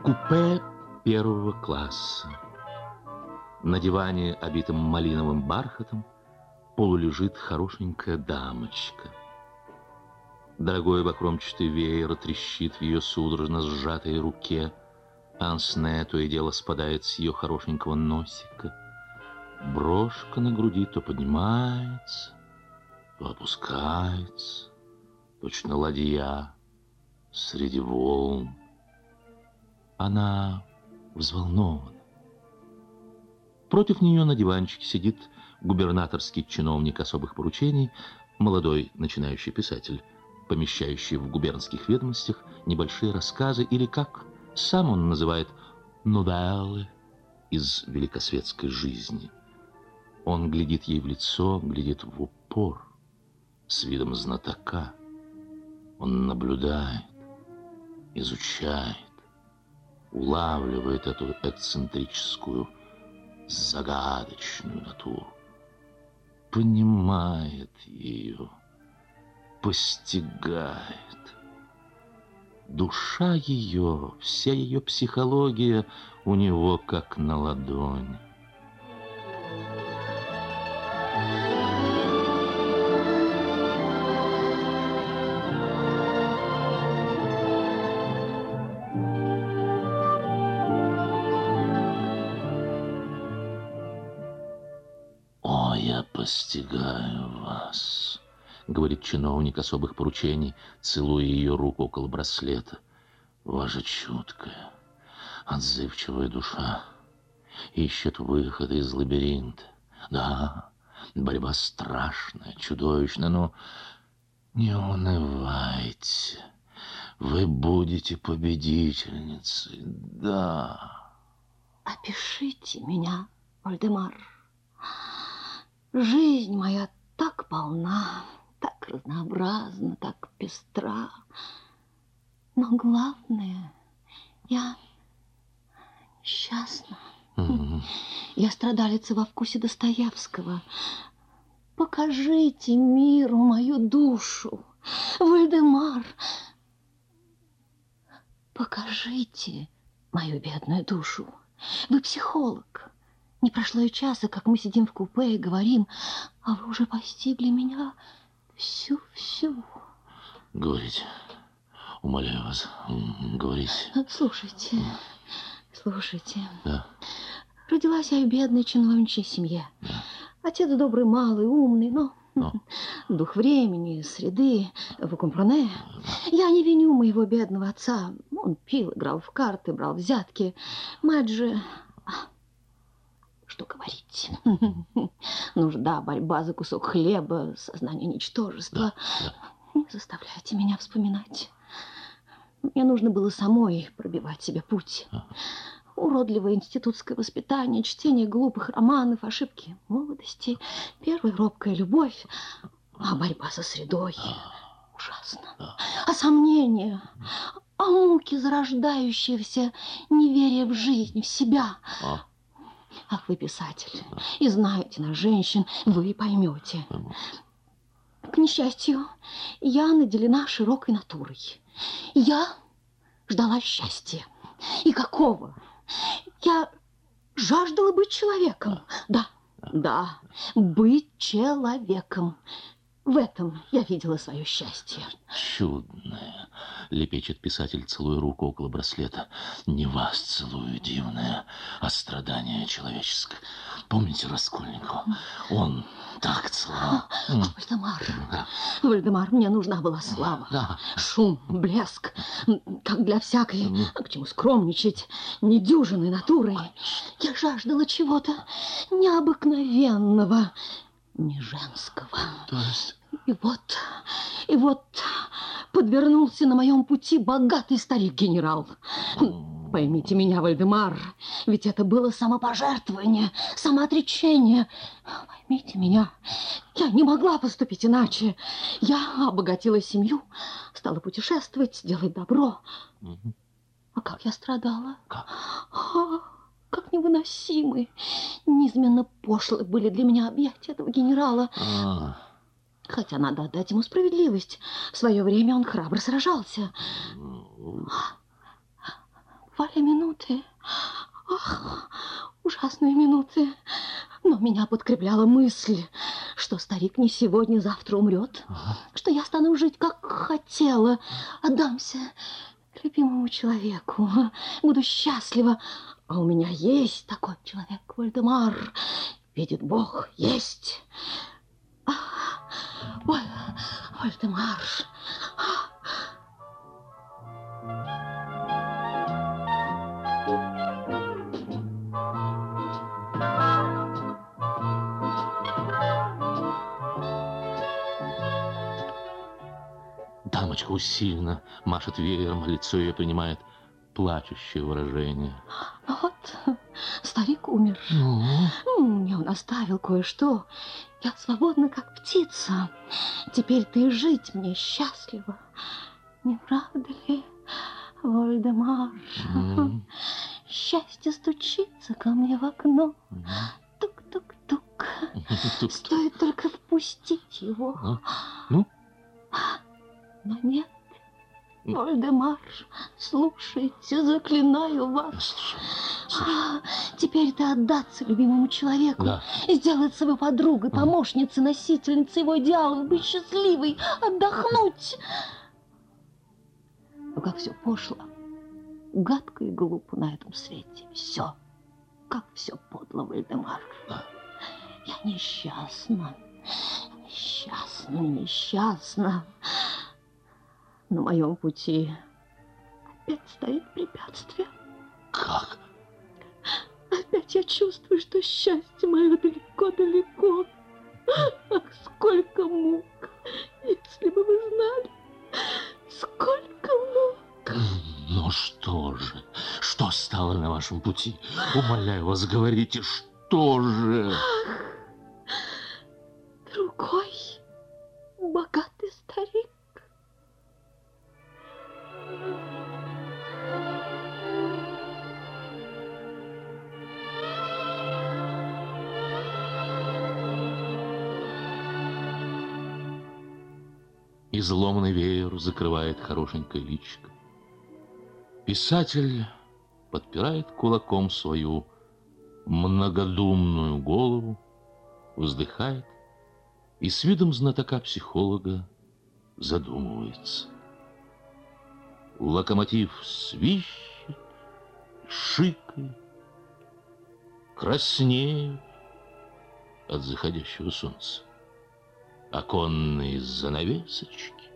Купе первого класса. На диване, обитом малиновым бархатом, полулежит хорошенькая дамочка. Дорогой бахромчатый веер трещит в ее судорожно сжатой руке. Пенсне то и дело спадает с ее хорошенького носика. Брошка на груди то поднимается, то опускается, точно ладья среди волн. Она взволнована. Против нее на диванчике сидит губернаторский чиновник особых поручений, молодой начинающий писатель, помещающий в губернских ведомостях небольшие рассказы или, как сам он называет, новеллы из великосветской жизни. Он глядит ей в лицо, глядит в упор, с видом знатока. Он наблюдает, изучает, улавливает эту эксцентрическую, загадочную натуру, понимает ее, постигает. Душа ее, вся ее психология у него как на ладони. «О, я постигаю вас», — говорит чиновник особых поручений, целуя ее руку около браслета. «Ваша чуткая, отзывчивая душа ищет выхода из лабиринта. Да, борьба страшная, чудовищная, но не унывайте. Вы будете победительницей, да». Опишите меня, Вальдемар. Жизнь моя так полна, так разнообразна, так пестра. Но главное, я несчастна. Я страдалица во вкусе Достоевского. Покажите миру мою душу, Вальдемар. Покажите мою бедную душу. Вы психолог. Не прошло и часа, как мы сидим в купе и говорим, а вы уже постигли меня всю. Говорите, умоляю вас, говорите. Слушайте. Да. Родилась я в бедной чиновничьей семье. Да. Отец добрый, малый, умный, но дух времени, среды, вы компрене. Я не виню моего бедного отца. Он пил, играл в карты, брал взятки. Мать же... Что говорить? Нужда, борьба за кусок хлеба, сознание ничтожества. Да. Не заставляйте меня вспоминать. Мне нужно было самой пробивать себе путь. Уродливое институтское воспитание, чтение глупых романов, ошибки молодости, первая робкая любовь, а борьба со средой ужасно. А сомнения, а муки зарождающиеся, неверие в жизнь, в себя. Ах, вы писатель, и знаете нас, женщин, вы поймете. К несчастью, я наделена широкой натурой. Я ждала счастья. И какого? Я жаждала быть человеком. Да, быть человеком. В этом я видела свое счастье. Чудное, лепечет писатель, целуя руку около браслета. Не вас целую, дивное, а страдание человеческое. Помните Раскольникова? Он так целовал. Вальдемар, мне нужна была слава. Да. Шум, блеск, как для всякой, к чему скромничать, недюжинной натуры. Я жаждала чего-то необыкновенного, не женского. То есть... И вот подвернулся на моем пути богатый старик-генерал. Поймите меня, Вальдемар, ведь это было самопожертвование, самоотречение. Поймите меня, я не могла поступить иначе. Я обогатила семью, стала путешествовать, делать добро. А как я страдала? Как невыносимы, низменно пошлы были для меня объятия этого генерала. Хотя надо отдать ему справедливость. В свое время он храбро сражался. Бывали минуты, ах, ужасные минуты, но меня подкрепляла мысль, что старик не сегодня, завтра умрет, что я стану жить, как хотела, отдамся любимому человеку, буду счастлива. А у меня есть такой человек, Вальдемар. Видит Бог, есть. Ой, Вальдемар. Дамочка усиленно машет веером, лицо ее принимает плачущее выражение. Вот, старик умер. Мне он оставил кое-что. Я свободна, как птица. Теперь ты жить мне счастливо. Не правда ли, Вальдемар? Счастье стучится ко мне в окно. Тук-тук-тук. Стоит только впустить его. Ну? Но нет. Вальдемар, слушайте, заклинаю вас. Теперь ты отдаться любимому человеку, да. Сделать свою подругой, помощницей, носительницей его идеалов, быть счастливой, отдохнуть. Но как все пошло, гадко и глупо на этом свете. Все, как все подло, Вальдемар. Да. Я несчастна, несчастна, несчастна. На моем пути опять стоит препятствие. Как? Опять я чувствую, что счастье мое далеко-далеко. Ах, сколько мук! Если бы вы знали, сколько мук! Ну что же? Что стало на вашем пути? Умоляю вас, говорите, что же? Ах, другой богатый старик. Изломанный веер закрывает хорошенькое личико. Писатель подпирает кулаком свою многодумную голову, вздыхает и с видом знатока-психолога задумывается. Локомотив свищет, шикает, краснеет от заходящего солнца. Оконные занавесочки